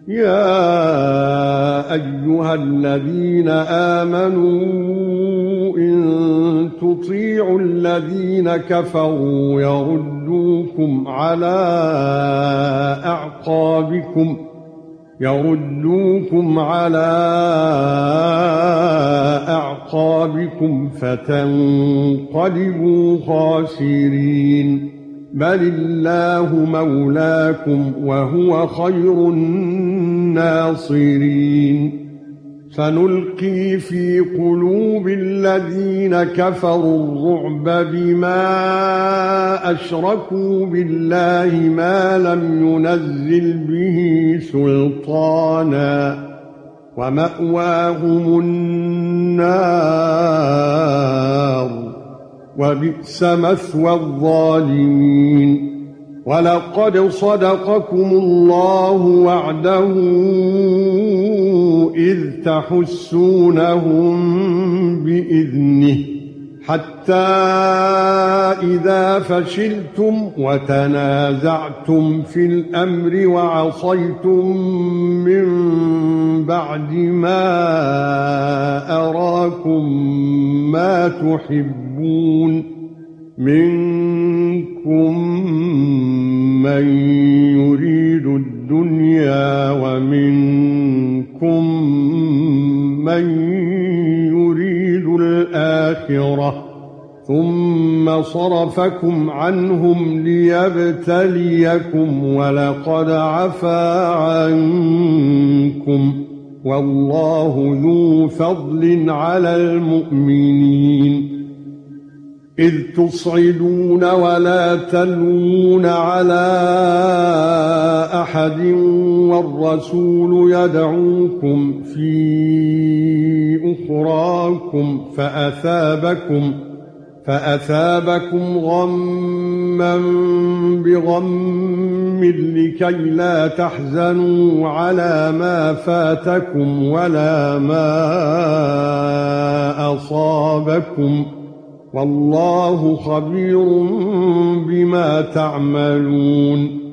يا ايها الذين آمنوا ان تطيعوا الذين كفروا يردوكم على أعقابكم فتنقلبوا خاسرين بل الله مولاكم وهو خير الناصرين سنلقي في قلوب الذين كفروا الرعب بما أشركوا بالله ما لم ينزل به سلطانا ومأواهم النار وبئس مثوى الظالمين ولقد صدقكم الله وعده إذ تحسونهم بإذنه حتى إذا فشلتم وتنازعتم في الأمر وعصيتم من بعد ما أراكم ما تحبون منكم من يريد الدنيا ومنكم من يريد الآخرة ثم صرفكم عنهم ليبتليكم ولقد عفا عنكم والله ذو فضل على المؤمنين إذ تصعدون ولا تلوون على أحد والرسول يدعوكم في أخراكم فأثابكم غما بغم لكي لا تحزنوا على ما فاتكم ولا ما أصابكم والله خبير بما تعملون